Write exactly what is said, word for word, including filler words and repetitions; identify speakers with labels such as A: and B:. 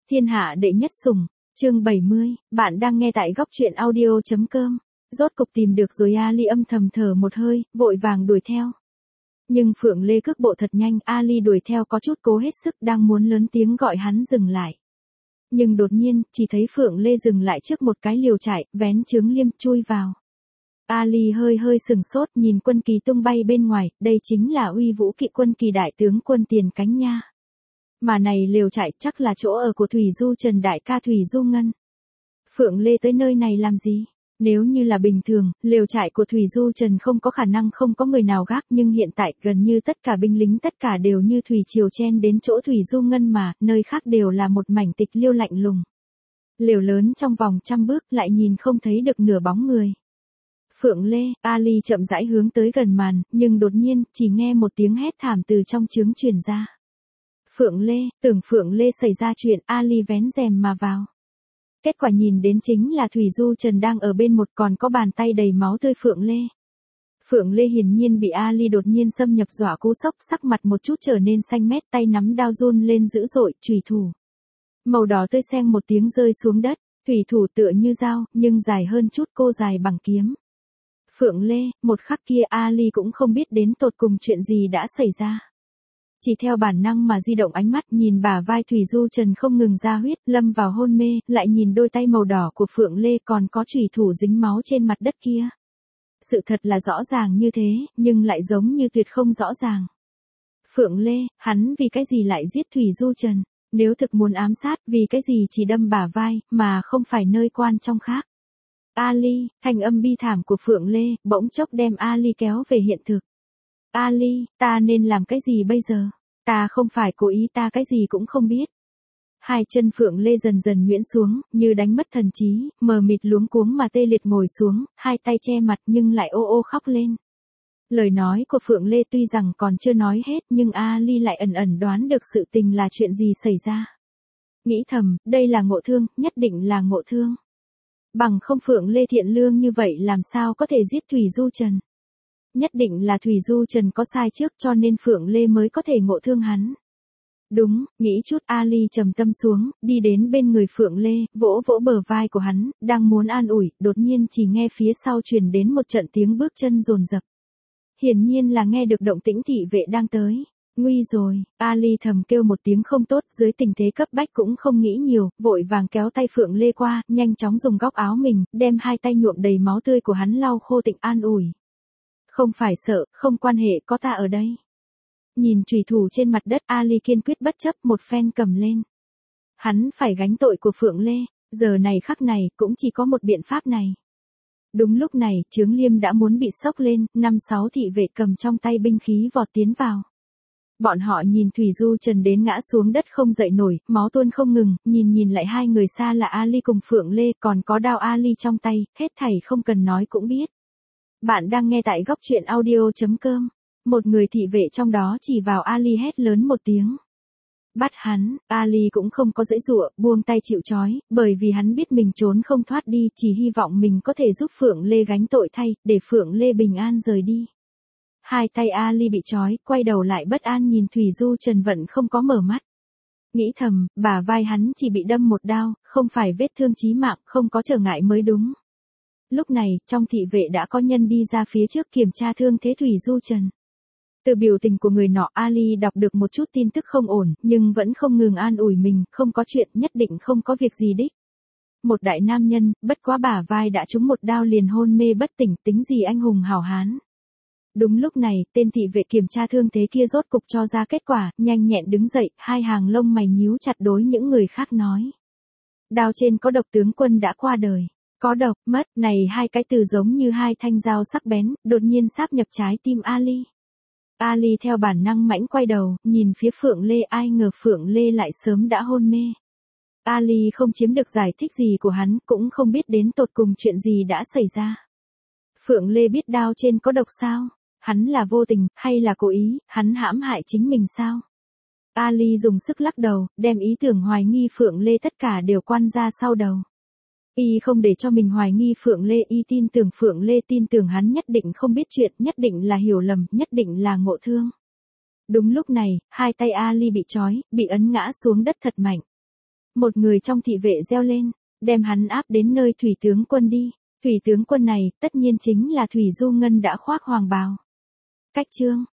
A: Thiên hạ đệ nhất sủng, chương bảy mươi, bạn đang nghe tại góc truyện audio.com. Rốt cục tìm được rồi, Ali âm thầm thở một hơi, vội vàng đuổi theo. Nhưng Phượng Lê cước bộ thật nhanh, Ali đuổi theo có chút cố hết sức, đang muốn lớn tiếng gọi hắn dừng lại. Nhưng đột nhiên, chỉ thấy Phượng Lê dừng lại trước một cái liều trại, vén chướng liêm chui vào. Ali hơi hơi sừng sốt, nhìn quân kỳ tung bay bên ngoài, đây chính là Uy Vũ Kỵ quân kỳ đại tướng quân Tiền Cánh nha. Mà này liều trại chắc là chỗ ở của Thủy Du Trần đại ca Thủy Du Ngân. Phượng Lê tới nơi này làm gì? Nếu như là bình thường, liều trại của Thủy Du Trần không có khả năng không có người nào gác, nhưng hiện tại gần như tất cả binh lính tất cả đều như thủy triều chen đến chỗ Thủy Du Ngân mà, nơi khác đều là một mảnh tịch liêu lạnh lùng. Liều lớn trong vòng trăm bước lại nhìn không thấy được nửa bóng người. Phượng Lê, Ali chậm rãi hướng tới gần màn, nhưng đột nhiên, chỉ nghe một tiếng hét thảm từ trong trướng truyền ra. Phượng Lê, tưởng Phượng Lê xảy ra chuyện, Ali vén rèm mà vào. Kết quả nhìn đến chính là Thủy Du Trần đang ở bên một, còn có bàn tay đầy máu tươi Phượng Lê. Phượng Lê hiển nhiên bị Ali đột nhiên xâm nhập dọa cú sốc, sắc mặt một chút trở nên xanh mét, tay nắm đao run lên dữ dội, chùy thủ. Màu đỏ tươi xeng một tiếng rơi xuống đất, thủy thủ tựa như dao, nhưng dài hơn chút, cô dài bằng kiếm. Phượng Lê, một khắc kia Ali cũng không biết đến tột cùng chuyện gì đã xảy ra. Chỉ theo bản năng mà di động ánh mắt, nhìn bả vai Thủy Du Trần không ngừng ra huyết, lâm vào hôn mê, lại nhìn đôi tay màu đỏ của Phượng Lê còn có chủy thủ dính máu trên mặt đất kia. Sự thật là rõ ràng như thế, nhưng lại giống như tuyệt không rõ ràng. Phượng Lê, hắn vì cái gì lại giết Thủy Du Trần? Nếu thực muốn ám sát, vì cái gì chỉ đâm bả vai, mà không phải nơi quan trong khác? Ali, thanh âm bi thảm của Phượng Lê, bỗng chốc đem Ali kéo về hiện thực. Ali, ta nên làm cái gì bây giờ? Ta không phải cố ý, ta cái gì cũng không biết. Hai chân Phượng Lê dần dần nhuyễn xuống, như đánh mất thần trí, mờ mịt luống cuống mà tê liệt ngồi xuống, hai tay che mặt nhưng lại ô ô khóc lên. Lời nói của Phượng Lê tuy rằng còn chưa nói hết, nhưng Ali lại ẩn ẩn đoán được sự tình là chuyện gì xảy ra. Nghĩ thầm, đây là ngộ thương, nhất định là ngộ thương. Bằng không Phượng Lê thiện lương như vậy làm sao có thể giết Thủy Du Trần. Nhất định là Thủy Du Trần có sai trước, cho nên Phượng Lê mới có thể ngộ thương hắn. Đúng, nghĩ chút, Ali trầm tâm xuống, đi đến bên người Phượng Lê, vỗ vỗ bờ vai của hắn, đang muốn an ủi, đột nhiên chỉ nghe phía sau truyền đến một trận tiếng bước chân dồn dập. Hiển nhiên là nghe được động tĩnh thị vệ đang tới. Nguy rồi, Ali thầm kêu một tiếng không tốt, dưới tình thế cấp bách cũng không nghĩ nhiều, vội vàng kéo tay Phượng Lê qua, nhanh chóng dùng góc áo mình, đem hai tay nhuộm đầy máu tươi của hắn lau khô, tịnh an ủi. Không phải sợ, không quan hệ, có ta ở đây. Nhìn chủy thủ trên mặt đất, Ali kiên quyết bất chấp, một phen cầm lên. Hắn phải gánh tội của Phượng Lê, giờ này khắc này, cũng chỉ có một biện pháp này. Đúng lúc này, chướng liêm đã muốn bị sốc lên, năm sáu thị vệ cầm trong tay binh khí vọt tiến vào. Bọn họ nhìn Thủy Du Trần đến ngã xuống đất không dậy nổi, máu tuôn không ngừng, nhìn nhìn lại hai người xa là Ali cùng Phượng Lê, còn có đao Ali trong tay, hết thảy không cần nói cũng biết. Bạn đang nghe tại góc truyện audio.com. Một người thị vệ trong đó chỉ vào Ali hét lớn một tiếng. Bắt hắn, Ali cũng không có giãy giụa, buông tay chịu trói, bởi vì hắn biết mình trốn không thoát đi, chỉ hy vọng mình có thể giúp Phượng Lê gánh tội thay, để Phượng Lê bình an rời đi. Hai tay Ali bị trói, quay đầu lại bất an nhìn Thủy Du Trần vẫn không có mở mắt. Nghĩ thầm, bả vai hắn chỉ bị đâm một đao, không phải vết thương chí mạng, không có trở ngại mới đúng. Lúc này, trong thị vệ đã có nhân đi ra phía trước kiểm tra thương thế Thủy Du Trần. Từ biểu tình của người nọ, Ali đọc được một chút tin tức không ổn, nhưng vẫn không ngừng an ủi mình, không có chuyện, nhất định không có việc gì đích. Một đại nam nhân, bất quá bả vai đã trúng một đao liền hôn mê bất tỉnh, tính gì anh hùng hảo hán. Đúng lúc này, tên thị vệ kiểm tra thương thế kia rốt cục cho ra kết quả, nhanh nhẹn đứng dậy, hai hàng lông mày nhíu chặt đối những người khác nói. Đao trên có độc, tướng quân đã qua đời. Có độc, mất, này hai cái từ giống như hai thanh dao sắc bén, đột nhiên sáp nhập trái tim Ali. Ali theo bản năng mãnh quay đầu, nhìn phía Phượng Lê, ai ngờ Phượng Lê lại sớm đã hôn mê. Ali không chiếm được giải thích gì của hắn, cũng không biết đến tột cùng chuyện gì đã xảy ra. Phượng Lê biết đao trên có độc sao? Hắn là vô tình, hay là cố ý, hắn hãm hại chính mình sao? Ali dùng sức lắc đầu, đem ý tưởng hoài nghi Phượng Lê tất cả đều quan ra sau đầu. Y không để cho mình hoài nghi Phượng Lê, y tin tưởng Phượng Lê, tin tưởng hắn nhất định không biết chuyện, nhất định là hiểu lầm, nhất định là ngộ thương. Đúng lúc này, hai tay Ali bị trói, bị ấn ngã xuống đất thật mạnh. Một người trong thị vệ reo lên, đem hắn áp đến nơi thủy tướng quân đi. Thủy tướng quân này, tất nhiên chính là Thủy Du Ngân đã khoác hoàng bào. Cách chương